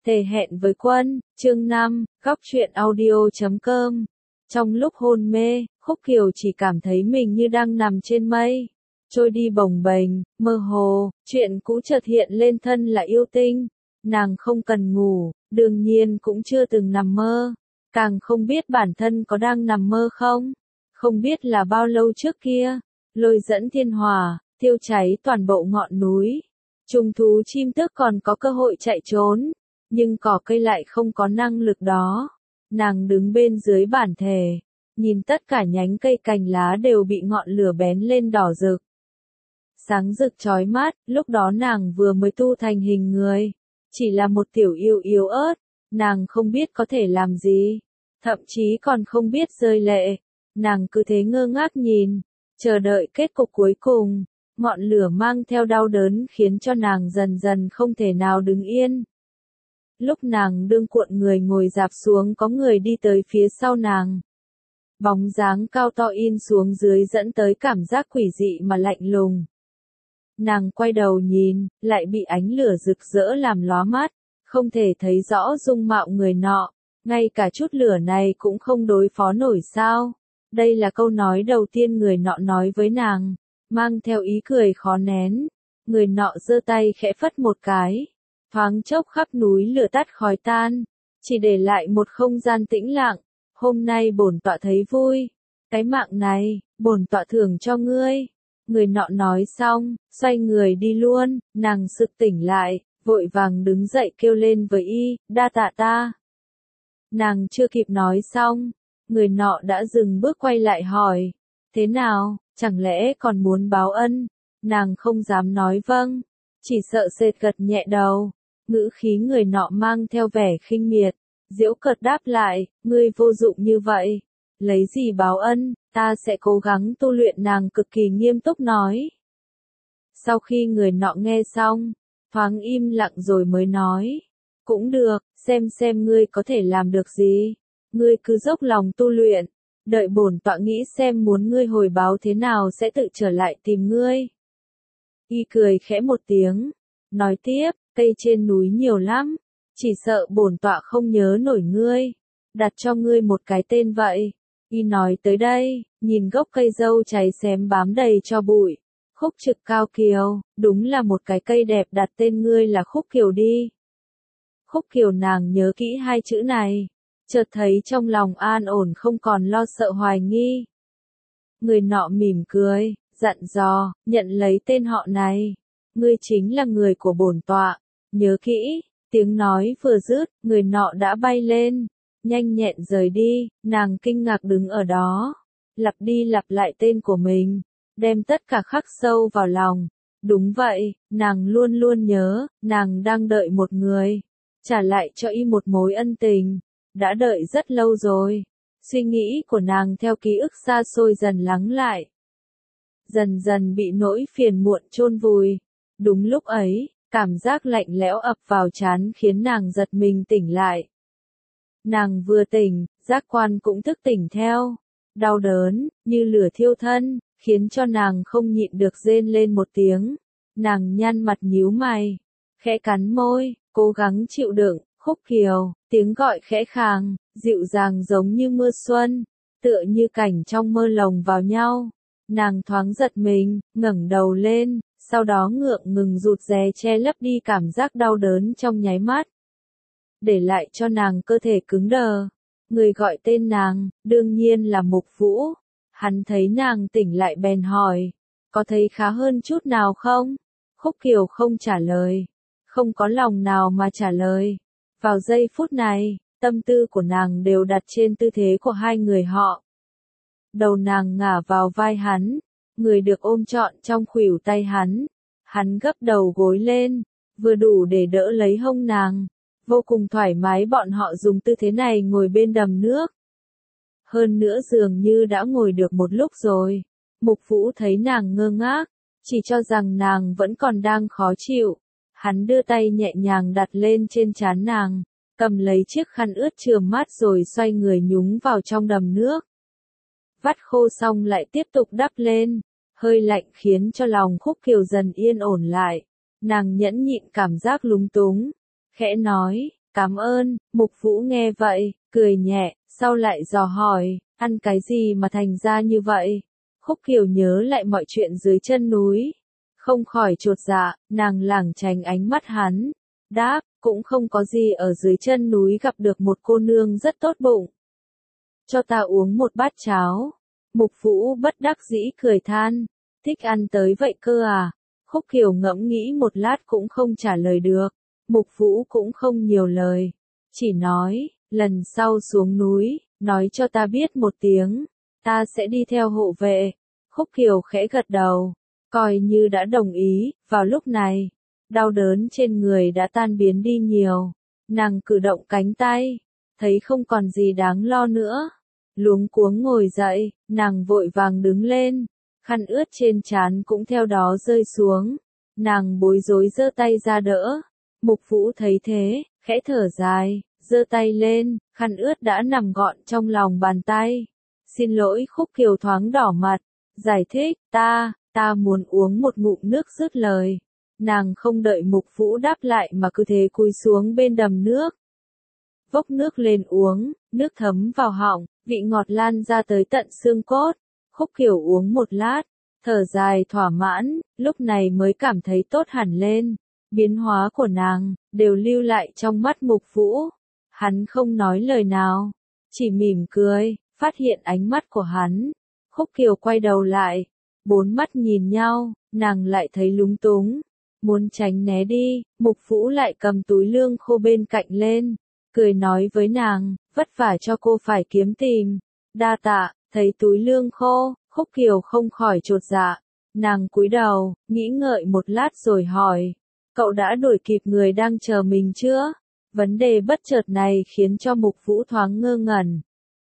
Thề hẹn với Quân, chương 5, góc truyện audio.com. Trong lúc hôn mê, Khúc Kiều chỉ cảm thấy mình như đang nằm trên mây, trôi đi bồng bềnh, mơ hồ, chuyện cũ chợt hiện lên thân là yêu tinh. Nàng không cần ngủ, đương nhiên cũng chưa từng nằm mơ, càng không biết bản thân có đang nằm mơ không. Không biết là bao lâu trước kia, lôi dẫn thiên hỏa, thiêu cháy toàn bộ ngọn núi. Trùng thú chim tước còn có cơ hội chạy trốn, nhưng cỏ cây lại không có năng lực đó. Nàng đứng bên dưới bản thể, nhìn tất cả nhánh cây cành lá đều bị ngọn lửa bén lên đỏ rực. Sáng rực chói mắt, lúc đó nàng vừa mới tu thành hình người, chỉ là một tiểu yêu yếu ớt, nàng không biết có thể làm gì, thậm chí còn không biết rơi lệ. Nàng cứ thế ngơ ngác nhìn, chờ đợi kết cục cuối cùng. Ngọn lửa mang theo đau đớn khiến cho nàng dần dần không thể nào đứng yên. Lúc nàng đương cuộn người ngồi dạp xuống có người đi tới phía sau nàng. Bóng dáng cao to in xuống dưới dẫn tới cảm giác quỷ dị mà lạnh lùng. Nàng quay đầu nhìn, lại bị ánh lửa rực rỡ làm lóa mắt, không thể thấy rõ dung mạo người nọ, ngay cả chút lửa này cũng không đối phó nổi sao. Đây là câu nói đầu tiên người nọ nói với nàng, mang theo ý cười khó nén. Người nọ giơ tay khẽ phất một cái, thoáng chốc khắp núi lửa tắt khói tan, chỉ để lại một không gian tĩnh lặng. Hôm nay bổn tọa thấy vui, cái mạng này, bổn tọa thưởng cho ngươi. Người nọ nói xong, xoay người đi luôn. Nàng sực tỉnh lại, vội vàng đứng dậy kêu lên với y, đa tạ ta. Nàng chưa kịp nói xong, người nọ đã dừng bước quay lại hỏi, thế nào, chẳng lẽ còn muốn báo ân? Nàng không dám nói vâng, chỉ sợ sệt gật nhẹ đầu. Ngữ khí người nọ mang theo vẻ khinh miệt, giễu cợt đáp lại, ngươi vô dụng như vậy, lấy gì báo ân, ta sẽ cố gắng tu luyện. Nàng cực kỳ nghiêm túc nói. Sau khi người nọ nghe xong, thoáng im lặng rồi mới nói, cũng được, xem ngươi có thể làm được gì, ngươi cứ dốc lòng tu luyện, đợi bổn tọa nghĩ xem muốn ngươi hồi báo thế nào sẽ tự trở lại tìm ngươi. Y cười khẽ một tiếng, nói tiếp, cây trên núi nhiều lắm, chỉ sợ bổn tọa không nhớ nổi ngươi, đặt cho ngươi một cái tên vậy. Y nói tới đây, nhìn gốc cây dâu cháy xém bám đầy tro bụi. Khúc Trực Cao Kiều, đúng là một cái cây đẹp, đặt tên ngươi là Khúc Kiều đi. Khúc Kiều, nàng nhớ kỹ hai chữ này, chợt thấy trong lòng an ổn, không còn lo sợ hoài nghi. Người nọ mỉm cười, dặn dò, nhận lấy tên họ này, ngươi chính là người của bổn tọa, nhớ kỹ. Tiếng nói vừa dứt, người nọ đã bay lên, nhanh nhẹn rời đi. Nàng kinh ngạc đứng ở đó, lặp đi lặp lại tên của mình, đem tất cả khắc sâu vào lòng. Đúng vậy, nàng luôn luôn nhớ, nàng đang đợi một người, trả lại cho y một mối ân tình, đã đợi rất lâu rồi. Suy nghĩ của nàng theo ký ức xa xôi dần lắng lại, dần dần bị nỗi phiền muộn chôn vùi. Đúng lúc ấy, cảm giác lạnh lẽo ập vào trán khiến nàng giật mình tỉnh lại. Nàng vừa tỉnh, giác quan cũng thức tỉnh theo. Đau đớn, như lửa thiêu thân, khiến cho nàng không nhịn được rên lên một tiếng. Nàng nhăn mặt nhíu mày, khẽ cắn môi, cố gắng chịu đựng. Khúc Kiều, tiếng gọi khẽ khàng, dịu dàng giống như mưa xuân, tựa như cảnh trong mơ lồng vào nhau. Nàng thoáng giật mình, ngẩng đầu lên, sau đó ngượng ngừng rụt rè che lấp đi cảm giác đau đớn trong nháy mắt, để lại cho nàng cơ thể cứng đờ. Người gọi tên nàng, đương nhiên là Mục Vũ. Hắn thấy nàng tỉnh lại bèn hỏi, có thấy khá hơn chút nào không? Khúc Kiều không trả lời, không có lòng nào mà trả lời. Vào giây phút này, tâm tư của nàng đều đặt trên tư thế của hai người họ. Đầu nàng ngả vào vai hắn, người được ôm trọn trong khuỷu tay hắn. Hắn gấp đầu gối lên, vừa đủ để đỡ lấy hông nàng. Vô cùng thoải mái, bọn họ dùng tư thế này ngồi bên đầm nước. Hơn nữa dường như đã ngồi được một lúc rồi. Mục Vũ thấy nàng ngơ ngác, chỉ cho rằng nàng vẫn còn đang khó chịu. Hắn đưa tay nhẹ nhàng đặt lên trên trán nàng, cầm lấy chiếc khăn ướt chườm mắt rồi xoay người nhúng vào trong đầm nước. Vắt khô xong lại tiếp tục đắp lên, hơi lạnh khiến cho lòng Khúc Kiều dần yên ổn lại. Nàng nhẫn nhịn cảm giác lúng túng, khẽ nói, cảm ơn, Mục Vũ nghe vậy, cười nhẹ, sau lại dò hỏi, ăn cái gì mà thành ra như vậy? Khúc Kiều nhớ lại mọi chuyện dưới chân núi. Không khỏi chột dạ, nàng lảng tránh ánh mắt hắn. Đáp, cũng không có gì ở dưới chân núi gặp được một cô nương rất tốt bụng. Cho ta uống một bát cháo. Mục Vũ bất đắc dĩ cười than, thích ăn tới vậy cơ à? Khúc Kiều ngẫm nghĩ một lát cũng không trả lời được. Mục Vũ cũng không nhiều lời, chỉ nói, lần sau xuống núi, nói cho ta biết một tiếng, ta sẽ đi theo hộ vệ. Khúc Kiều khẽ gật đầu, coi như đã đồng ý. Vào lúc này, đau đớn trên người đã tan biến đi nhiều. Nàng cử động cánh tay, thấy không còn gì đáng lo nữa. Luống cuống ngồi dậy, nàng vội vàng đứng lên, khăn ướt trên trán cũng theo đó rơi xuống. Nàng bối rối giơ tay ra đỡ. Mục Vũ thấy thế, khẽ thở dài, giơ tay lên, khăn ướt đã nằm gọn trong lòng bàn tay. Xin lỗi. Khúc Kiều thoáng đỏ mặt, giải thích, ta muốn uống một ngụm nước. Dứt lời, nàng không đợi Mục Vũ đáp lại mà cứ thế cúi xuống bên đầm nước. Vốc nước lên uống, nước thấm vào họng, vị ngọt lan ra tới tận xương cốt. Khúc Kiều uống một lát, thở dài thỏa mãn, lúc này mới cảm thấy tốt hẳn lên. Biến hóa của nàng, đều lưu lại trong mắt Mục Vũ. Hắn không nói lời nào, chỉ mỉm cười, phát hiện ánh mắt của hắn. Khúc Kiều quay đầu lại, bốn mắt nhìn nhau, nàng lại thấy lúng túng, muốn tránh né đi. Mục Vũ lại cầm túi lương khô bên cạnh lên, cười nói với nàng, vất vả cho cô phải kiếm tìm. Đa tạ. Thấy túi lương khô, Khúc Kiều không khỏi chột dạ. Nàng cúi đầu, nghĩ ngợi một lát rồi hỏi, cậu đã đuổi kịp người đang chờ mình chưa? Vấn đề bất chợt này khiến cho Mục Vũ thoáng ngơ ngẩn.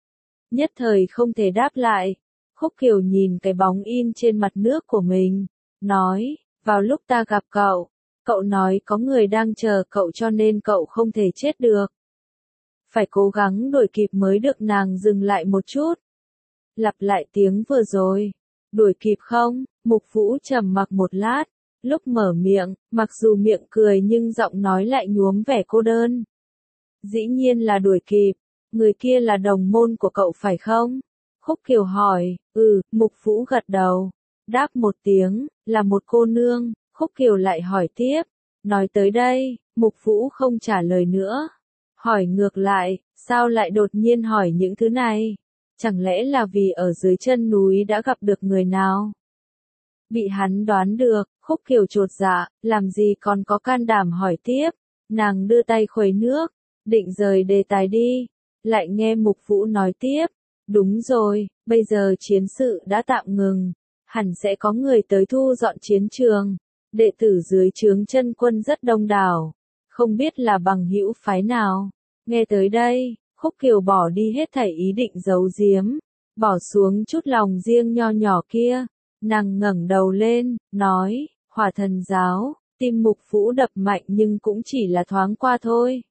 Nhất thời không thể đáp lại. Khúc Kiều nhìn cái bóng in trên mặt nước của mình, nói, vào lúc ta gặp cậu, cậu nói có người đang chờ cậu cho nên cậu không thể chết được. Phải cố gắng đuổi kịp mới được. Nàng dừng lại một chút, lặp lại tiếng vừa rồi, đuổi kịp không? Mục Vũ trầm mặc một lát, lúc mở miệng, mặc dù miệng cười nhưng giọng nói lại nhuốm vẻ cô đơn. Dĩ nhiên là đuổi kịp, người kia là đồng môn của cậu phải không? Khúc Kiều hỏi. Mục Vũ gật đầu, đáp một tiếng, là một cô nương. Khúc Kiều lại hỏi tiếp, nói tới đây, Mục Vũ không trả lời nữa. Hỏi ngược lại, sao lại đột nhiên hỏi những thứ này? Chẳng lẽ là vì ở dưới chân núi đã gặp được người nào? Bị hắn đoán được, Khúc Kiều chột dạ, làm gì còn có can đảm hỏi tiếp. Nàng đưa tay khuấy nước, định rời đề tài đi, lại nghe Mục Vũ nói tiếp, đúng rồi, bây giờ chiến sự đã tạm ngừng, hẳn sẽ có người tới thu dọn chiến trường. Đệ tử dưới trướng chân quân rất đông đảo, không biết là bằng hữu phái nào. Nghe tới đây, Khúc Kiều bỏ đi hết thảy ý định giấu giếm, bỏ xuống chút lòng riêng nho nhỏ kia. Nàng ngẩng đầu lên, nói, Hỏa Thần giáo. Tim Mục Vũ đập mạnh nhưng cũng chỉ là thoáng qua thôi.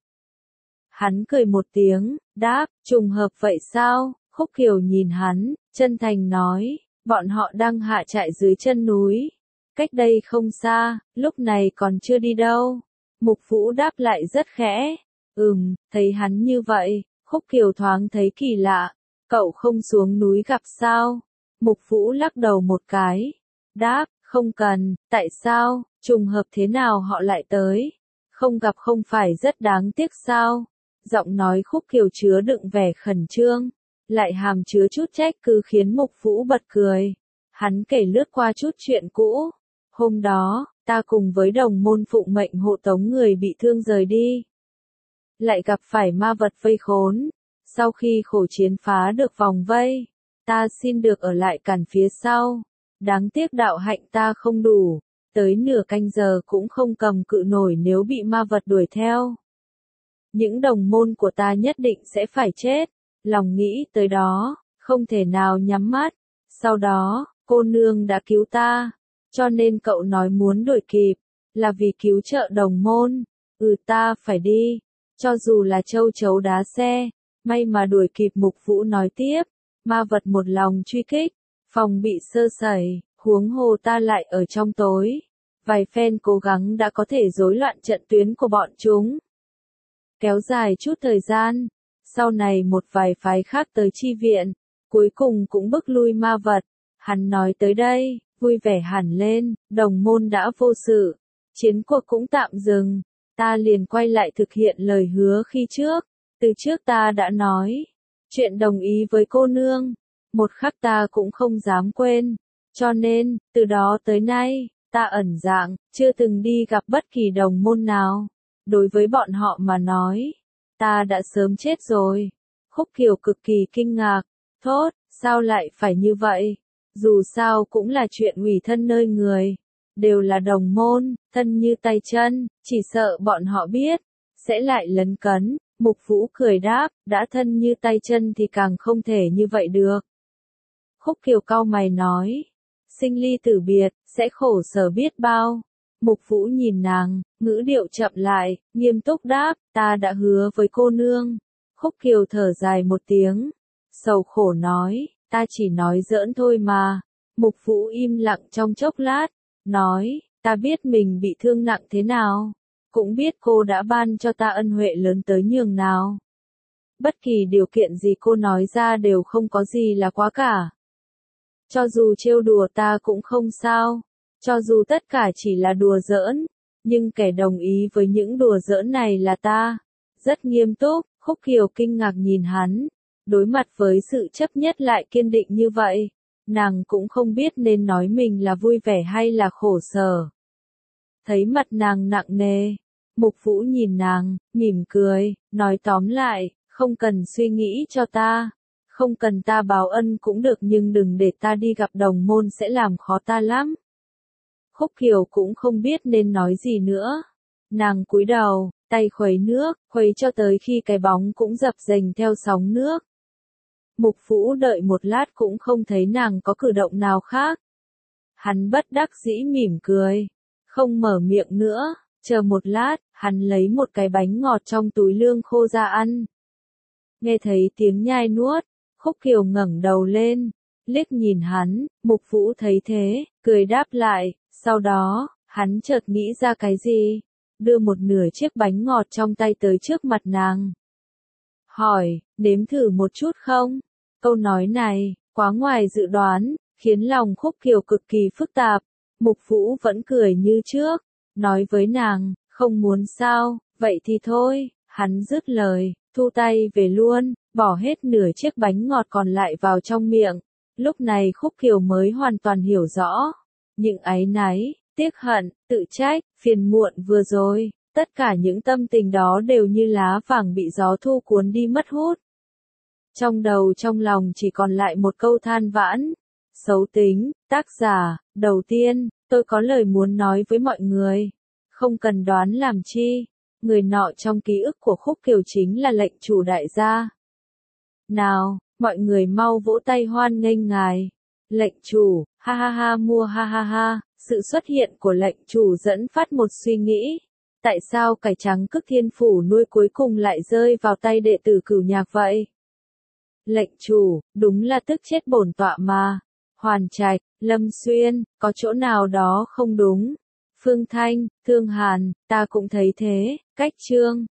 Hắn cười một tiếng, đáp, trùng hợp vậy sao? Khúc Kiều nhìn hắn, chân thành nói, bọn họ đang hạ trại dưới chân núi. Cách đây không xa, lúc này còn chưa đi đâu. Mục Vũ đáp lại rất khẽ. Thấy hắn như vậy, Khúc Kiều thoáng thấy kỳ lạ. Cậu không xuống núi gặp sao? Mục Vũ lắc đầu một cái. Đáp, không cần. Tại sao? Trùng hợp thế nào họ lại tới? Không gặp không phải rất đáng tiếc sao? Giọng nói Khúc Kiều chứa đựng vẻ khẩn trương, lại hàm chứa chút trách cứ khiến Mục Vũ bật cười. Hắn kể lướt qua chút chuyện cũ. Hôm đó, ta cùng với đồng môn phụng mệnh hộ tống người bị thương rời đi. Lại gặp phải ma vật vây khốn. Sau khi khổ chiến phá được vòng vây, ta xin được ở lại cản phía sau. Đáng tiếc đạo hạnh ta không đủ, tới nửa canh giờ cũng không cầm cự nổi nếu bị ma vật đuổi theo. Những đồng môn của ta nhất định sẽ phải chết. Lòng nghĩ tới đó, không thể nào nhắm mắt. Sau đó, cô nương đã cứu ta, cho nên cậu nói muốn đuổi kịp, là vì cứu trợ đồng môn. Ta phải đi, cho dù là châu chấu đá xe, may mà đuổi kịp. Mục Vũ nói tiếp, ma vật một lòng truy kích, phòng bị sơ sẩy, huống hồ ta lại ở trong tối. Vài phen cố gắng đã có thể rối loạn trận tuyến của bọn chúng. kéo dài chút thời gian. Sau này một vài phái khác tới chi viện, cuối cùng cũng bức lui ma vật. Hắn nói tới đây, vui vẻ hẳn lên, đồng môn đã vô sự, chiến cuộc cũng tạm dừng, ta liền quay lại thực hiện lời hứa khi trước, từ trước ta đã nói, chuyện đồng ý với cô nương, một khắc ta cũng không dám quên, cho nên, từ đó tới nay, ta ẩn dạng, chưa từng đi gặp bất kỳ đồng môn nào, đối với bọn họ mà nói, ta đã sớm chết rồi. Khúc Kiều cực kỳ kinh ngạc, thốt, sao lại phải như vậy? Dù sao cũng là chuyện ủy thân nơi người, đều là đồng môn, thân như tay chân, chỉ sợ bọn họ biết, sẽ lại lấn cấn. Mục Vũ cười đáp, đã thân như tay chân thì càng không thể như vậy được. Khúc Kiều cau mày nói, sinh ly tử biệt, sẽ khổ sở biết bao. Mục Vũ nhìn nàng, ngữ điệu chậm lại, nghiêm túc đáp, ta đã hứa với cô nương. Khúc Kiều thở dài một tiếng, sầu khổ nói, ta chỉ nói giỡn thôi mà. Mục Vũ im lặng trong chốc lát, nói, ta biết mình bị thương nặng thế nào, cũng biết cô đã ban cho ta ân huệ lớn tới nhường nào. Bất kỳ điều kiện gì cô nói ra đều không có gì là quá cả. Cho dù trêu đùa ta cũng không sao, cho dù tất cả chỉ là đùa giỡn, nhưng kẻ đồng ý với những đùa giỡn này là ta. Rất nghiêm túc, Khúc Kiều kinh ngạc nhìn hắn, đối mặt với sự chấp nhất lại kiên định như vậy, nàng cũng không biết nên nói mình là vui vẻ hay là khổ sở. Thấy mặt nàng nặng nề, Mục Vũ nhìn nàng, mỉm cười, nói tóm lại, không cần suy nghĩ cho ta, không cần ta báo ân cũng được nhưng đừng để ta đi gặp đồng môn sẽ làm khó ta lắm. Khúc Kiều cũng không biết nên nói gì nữa. Nàng cúi đầu, tay khuấy nước, khuấy cho tới khi cái bóng cũng dập dềnh theo sóng nước. Mục Vũ đợi một lát cũng không thấy nàng có cử động nào khác. Hắn bất đắc dĩ mỉm cười, không mở miệng nữa, chờ một lát, hắn lấy một cái bánh ngọt trong túi lương khô ra ăn. Nghe thấy tiếng nhai nuốt, Khúc Kiều ngẩng đầu lên, liếc nhìn hắn, Mục Vũ thấy thế, cười đáp lại, sau đó, hắn chợt nghĩ ra cái gì, đưa một nửa chiếc bánh ngọt trong tay tới trước mặt nàng. Hỏi, nếm thử một chút không? Câu nói này, quá ngoài dự đoán, khiến lòng Khúc Kiều cực kỳ phức tạp. Mục Vũ vẫn cười như trước, nói với nàng, không muốn sao, vậy thì thôi. Hắn dứt lời, thu tay về luôn, bỏ hết nửa chiếc bánh ngọt còn lại vào trong miệng. Lúc này Khúc Kiều mới hoàn toàn hiểu rõ, những áy náy, tiếc hận, tự trách, phiền muộn vừa rồi, tất cả những tâm tình đó đều như lá vàng bị gió thu cuốn đi mất hút. Trong đầu trong lòng chỉ còn lại một câu than vãn. Xấu tính, tác giả, đầu tiên, tôi có lời muốn nói với mọi người. Không cần đoán làm chi, người nọ trong ký ức của Khúc Kiều chính là lệnh chủ đại gia. Nào, mọi người mau vỗ tay hoan nghênh ngài. Lệnh chủ, ha ha ha mua ha ha ha, sự xuất hiện của lệnh chủ dẫn phát một suy nghĩ. Tại sao cải trắng Cức Thiên Phủ nuôi cuối cùng lại rơi vào tay đệ tử Cửu Nhạc vậy? Lệnh chủ, đúng là tức chết bổn tọa mà. Hoàn Trạch, Lâm Xuyên, có chỗ nào đó không đúng. Phương Thanh, Thương Hàn, ta cũng thấy thế. Cách Trương,